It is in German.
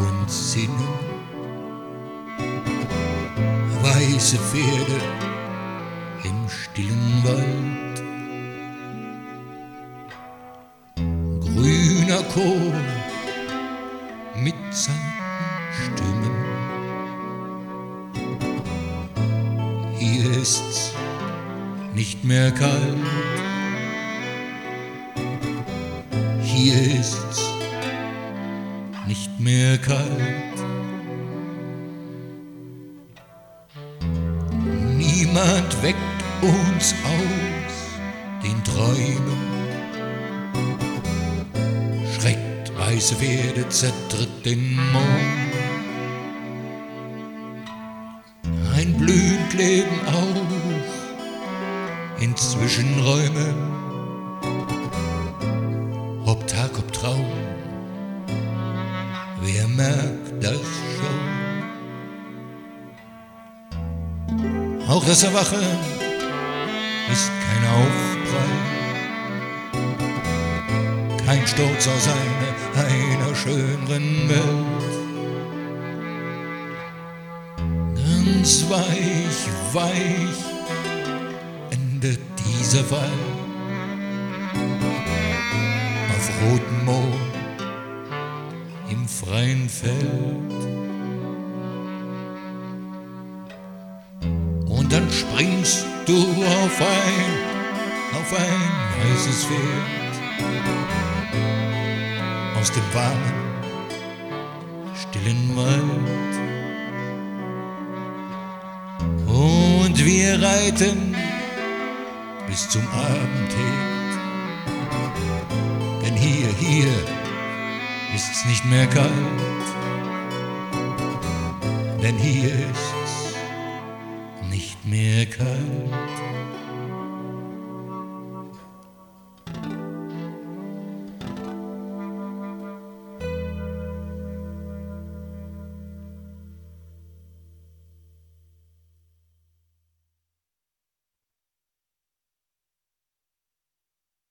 und Sinnen. Weiße Pferde im stillen Wald, grüner Chor mit zarten Stimmen. Hier ist's nicht mehr kalt, hier ist's nicht mehr kalt. Niemand weckt uns aus den Träumen, schreckt weiße Pferde, zertritt den Mond. Ein blühend Leben auch in Zwischenräumen, ob Tag, ob Traum, wer merkt das schon? Auch das Erwachen ist kein Aufprall, kein Sturz aus einer schöneren Welt. Ganz weich, weich endet dieser Fall auf rotem Moor im freien Feld. Und dann springst du auf ein heißes Pferd aus dem warmen, stillen Wald. Und wir reiten bis zum Abend hebt, denn hier ist's nicht mehr kalt, denn hier ist's nicht mehr kalt.